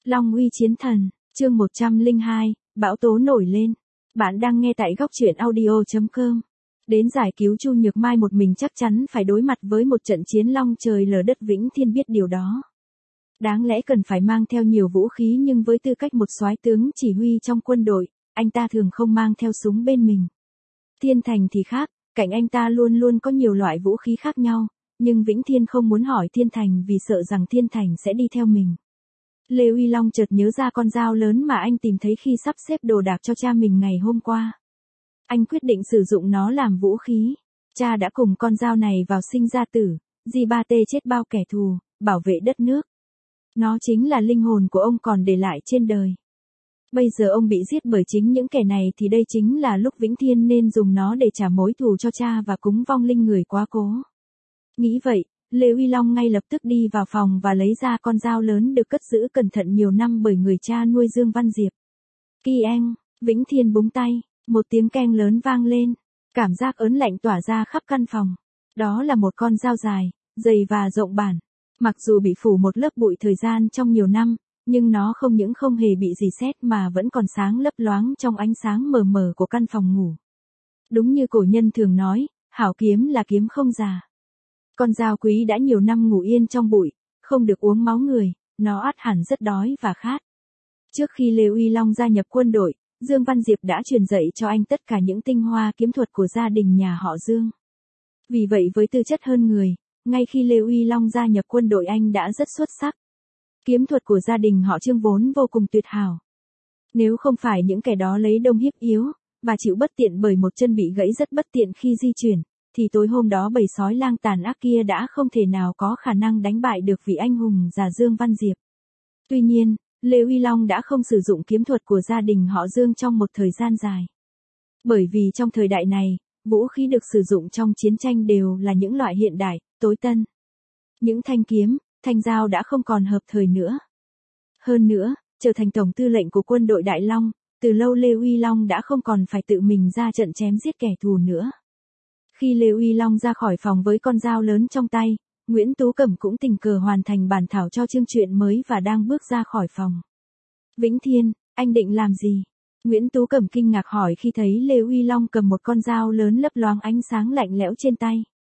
Long uy chiến thần, chương 102, bão tố nổi lên. Bạn đang nghe tại góc truyện audio.com. Đến giải cứu Chu Nhược Mai một mình chắc chắn phải đối mặt với một trận chiến long trời lở đất, Vĩnh Thiên biết điều đó. Đáng lẽ cần phải mang theo nhiều vũ khí, nhưng với tư cách một soái tướng chỉ huy trong quân đội, anh ta thường không mang theo súng bên mình. Thiên Thành thì khác, cạnh anh ta luôn luôn có nhiều loại vũ khí khác nhau, nhưng Vĩnh Thiên không muốn hỏi Thiên Thành vì sợ rằng Thiên Thành sẽ đi theo mình. Lê Uy Long chợt nhớ ra con dao lớn mà anh tìm thấy khi sắp xếp đồ đạc cho cha mình ngày hôm qua. Anh quyết định sử dụng nó làm vũ khí. Cha đã cùng con dao này vào sinh ra tử, G3T chết bao kẻ thù, bảo vệ đất nước. Nó chính là linh hồn của ông còn để lại trên đời. Bây giờ ông bị giết bởi chính những kẻ này thì đây chính là lúc Vĩnh Thiên nên dùng nó để trả mối thù cho cha và cúng vong linh người quá cố. Nghĩ vậy, Lê Uy Long ngay lập tức đi vào phòng và lấy ra con dao lớn được cất giữ cẩn thận nhiều năm bởi người cha nuôi Dương Văn Diệp. Kieng, Vĩnh Thiên búng tay, một tiếng keng lớn vang lên, cảm giác ớn lạnh tỏa ra khắp căn phòng. Đó là một con dao dài, dày và rộng bản. Mặc dù bị phủ một lớp bụi thời gian trong nhiều năm, nhưng nó không những không hề bị rỉ sét mà vẫn còn sáng lấp loáng trong ánh sáng mờ mờ của căn phòng ngủ. Đúng như cổ nhân thường nói, hảo kiếm là kiếm không già. Con dao quý đã nhiều năm ngủ yên trong bụi, không được uống máu người, nó ắt hẳn rất đói và khát. Trước khi Lê Uy Long gia nhập quân đội, Dương Văn Diệp đã truyền dạy cho anh tất cả những tinh hoa kiếm thuật của gia đình nhà họ Dương. Vì vậy với tư chất hơn người, ngay khi Lê Uy Long gia nhập quân đội anh đã rất xuất sắc. Kiếm thuật của gia đình họ Trương vốn vô cùng tuyệt hảo. Nếu không phải những kẻ đó lấy đông hiếp yếu, và chịu bất tiện bởi một chân bị gãy rất bất tiện khi di chuyển, thì tối hôm đó bầy sói lang tàn ác kia đã không thể nào có khả năng đánh bại được vị anh hùng già Dương Văn Diệp. Tuy nhiên, Lê Uy Long đã không sử dụng kiếm thuật của gia đình họ Dương trong một thời gian dài. Bởi vì trong thời đại này, vũ khí được sử dụng trong chiến tranh đều là những loại hiện đại, tối tân. Những thanh kiếm, thanh dao đã không còn hợp thời nữa. Hơn nữa, trở thành tổng tư lệnh của quân đội Đại Long, từ lâu Lê Uy Long đã không còn phải tự mình ra trận chém giết kẻ thù nữa. Khi Lê Uy Long ra khỏi phòng với con dao lớn trong tay, Nguyễn Tú Cẩm cũng tình cờ hoàn thành bản thảo cho chương truyện mới và đang bước ra khỏi phòng. Vĩnh Thiên, anh định làm gì? Nguyễn Tú Cẩm kinh ngạc hỏi khi thấy Lê Uy Long cầm một con dao lớn lấp loáng ánh sáng lạnh lẽo trên tay.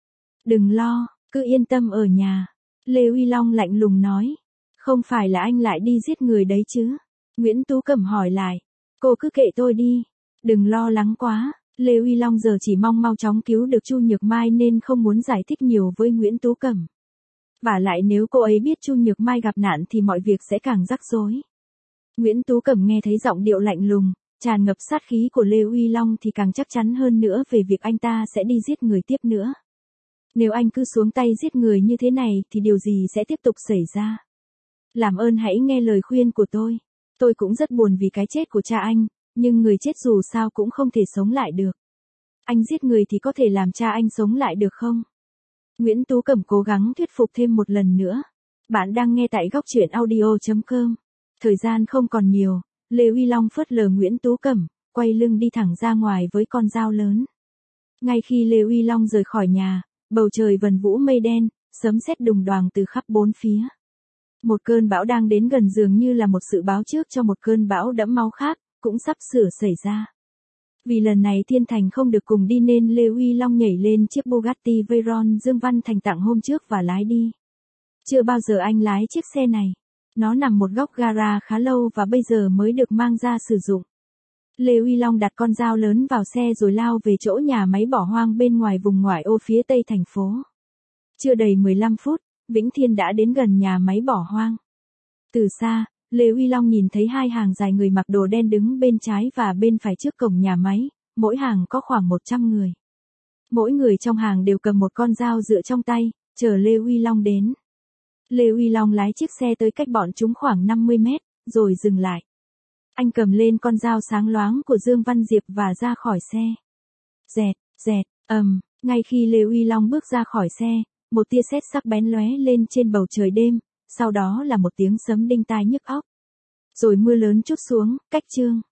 Đừng lo, cứ yên tâm ở nhà. Lê Uy Long lạnh lùng nói. Không phải là anh lại đi giết người đấy chứ? Nguyễn Tú Cẩm hỏi lại. Cô cứ kệ tôi đi. Đừng lo lắng quá. Lê Uy Long giờ chỉ mong mau chóng cứu được Chu Nhược Mai nên không muốn giải thích nhiều với Nguyễn Tú Cẩm. Vả lại nếu cô ấy biết Chu Nhược Mai gặp nạn thì mọi việc sẽ càng rắc rối. Nguyễn Tú Cẩm nghe thấy giọng điệu lạnh lùng, tràn ngập sát khí của Lê Uy Long thì càng chắc chắn hơn nữa về việc anh ta sẽ đi giết người tiếp nữa. Nếu anh cứ xuống tay giết người như thế này thì điều gì sẽ tiếp tục xảy ra? Làm ơn hãy nghe lời khuyên của tôi. Tôi cũng rất buồn vì cái chết của cha anh, nhưng người chết dù sao cũng không thể sống lại được. Anh giết người thì có thể làm cha anh sống lại được không? Nguyễn Tú Cẩm cố gắng thuyết phục thêm một lần nữa. Bạn đang nghe tại góc truyện audio.com. Thời gian không còn nhiều, Lê Uy Long phớt lờ Nguyễn Tú Cẩm, quay lưng đi thẳng ra ngoài với con dao lớn. Ngay khi Lê Uy Long rời khỏi nhà, bầu trời vần vũ mây đen, sấm sét đùng đoàng từ khắp bốn phía. Một cơn bão đang đến gần dường như là một sự báo trước cho một cơn bão đẫm máu khác, cũng sắp sửa xảy ra. Vì lần này Thiên Thành không được cùng đi nên Lê Uy Long nhảy lên chiếc Bugatti Veyron Dương Văn Thành tặng hôm trước và lái đi. Chưa bao giờ anh lái chiếc xe này. Nó nằm một góc gara khá lâu và bây giờ mới được mang ra sử dụng. Lê Uy Long đặt con dao lớn vào xe rồi lao về chỗ nhà máy bỏ hoang bên ngoài vùng ngoại ô phía tây thành phố. Chưa đầy 15 phút, Vĩnh Thiên đã đến gần nhà máy bỏ hoang. Từ xa, Lê Uy Long nhìn thấy hai hàng dài người mặc đồ đen đứng bên trái và bên phải trước cổng nhà máy, mỗi hàng có khoảng 100 người. Mỗi người trong hàng đều cầm một con dao dựa trong tay, chờ Lê Uy Long đến. Lê Uy Long lái chiếc xe tới cách bọn chúng khoảng 50 mét, rồi dừng lại. Anh cầm lên con dao sáng loáng của Dương Văn Diệp và ra khỏi xe. Dẹt, dẹt, ngay khi Lê Uy Long bước ra khỏi xe, một tia sét sắc bén lóe lên trên bầu trời đêm, sau đó là một tiếng sấm đinh tai nhức óc. Rồi mưa lớn trút xuống, cách chương.